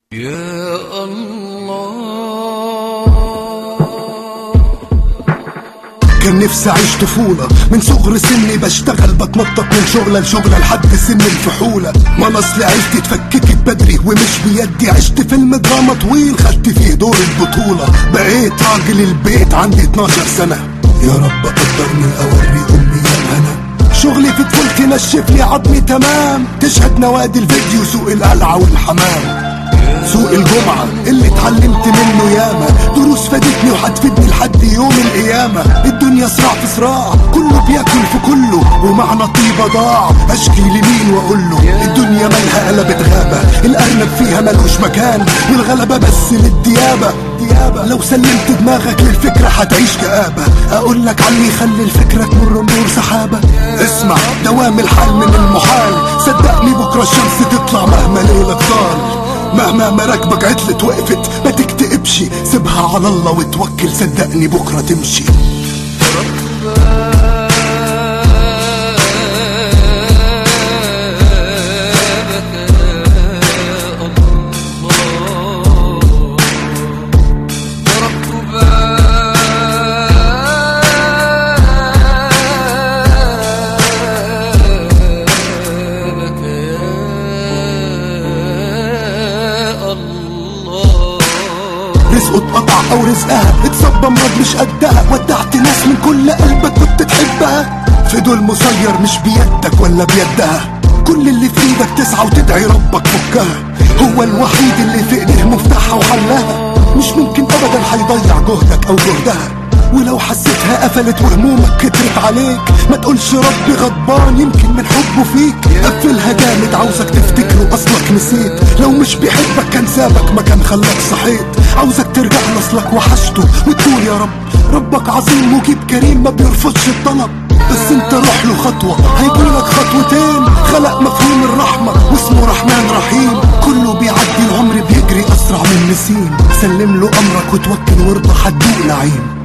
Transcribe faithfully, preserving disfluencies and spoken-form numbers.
يا الله. كان نفسي اعيش طفولة من صغر سني، بشتغل بتنطط من شغلة لشغلة لحد سن الفحولة. ما انا اصل عيلتي اتفككت بدري ومش بيدي، عشت فيلم دراما طويل خدت فيه دور البطولة. بقيت راجل البيت عندي اتناشر سنة، يا رب قدرني اوري امي يا الهنا. شغلي في طفولتي نشف لي عظمي تمام، تشهد نوادي الفيديو سوق القلعة والحمام. سوق الجمعة اللي اتعلمت منه ياما، دروس فادتني وهتفيدني لحد يوم القيامة. الدنيا صراع في صراع، كله بياكل في كله، ومعنى طيبة ضاع اشكي لمين واقوله. الدنيا مالها قلبت غابة، الارنب فيها ملوش مكان، والغلبة بس للديابة. لو سلمت دماغك للفكرة هتعيش كآبة. اقولك علي يخلي الفكرة تمر مرور سحابة. اسمع دوام الحال من المحال، صدقني بكرة الشمس تطلع مهما ليلك طال. مهما مراكبك عطلت وقفت ما تكتئبش، سيبها على الله وتوكل، صدقني بكرة تمشي. رزقه اتقطع او رزقها اتصب امراض مش قدها، ودعت ناس من كل قلبك كنت تحبها. في دول مسير مش بيدك ولا بيدها، كل اللي في ايدك تسعى وتدعي ربك فكها. هو الوحيد اللي في ايديه مفتاحها وحلها، مش ممكن ابدا هيضيع جهدك او جهدها. ولو حسيتها قفلت وهمومك كترت عليك، ما تقولش ربي غضبان يمكن من حبه فيك. قفلها جامد عاوزك تفتكره اصلك نسيت، لو مش بيحبك كان سابك ما كان خلاك صحيت. عاوزك ترجع لاصلك وحشته وتقول يا رب، ربك عظيم مجيب كريم ما بيرفضش الطلب. بس انت روح له خطوة هيجيلك خطوتين، خلق مفهوم الرحمة واسمه رحمن رحيم. كله بيعدي العمر بيجري اسرع من نسيم، سلم له امرك وتوكل وارضى هتدوق نعيم.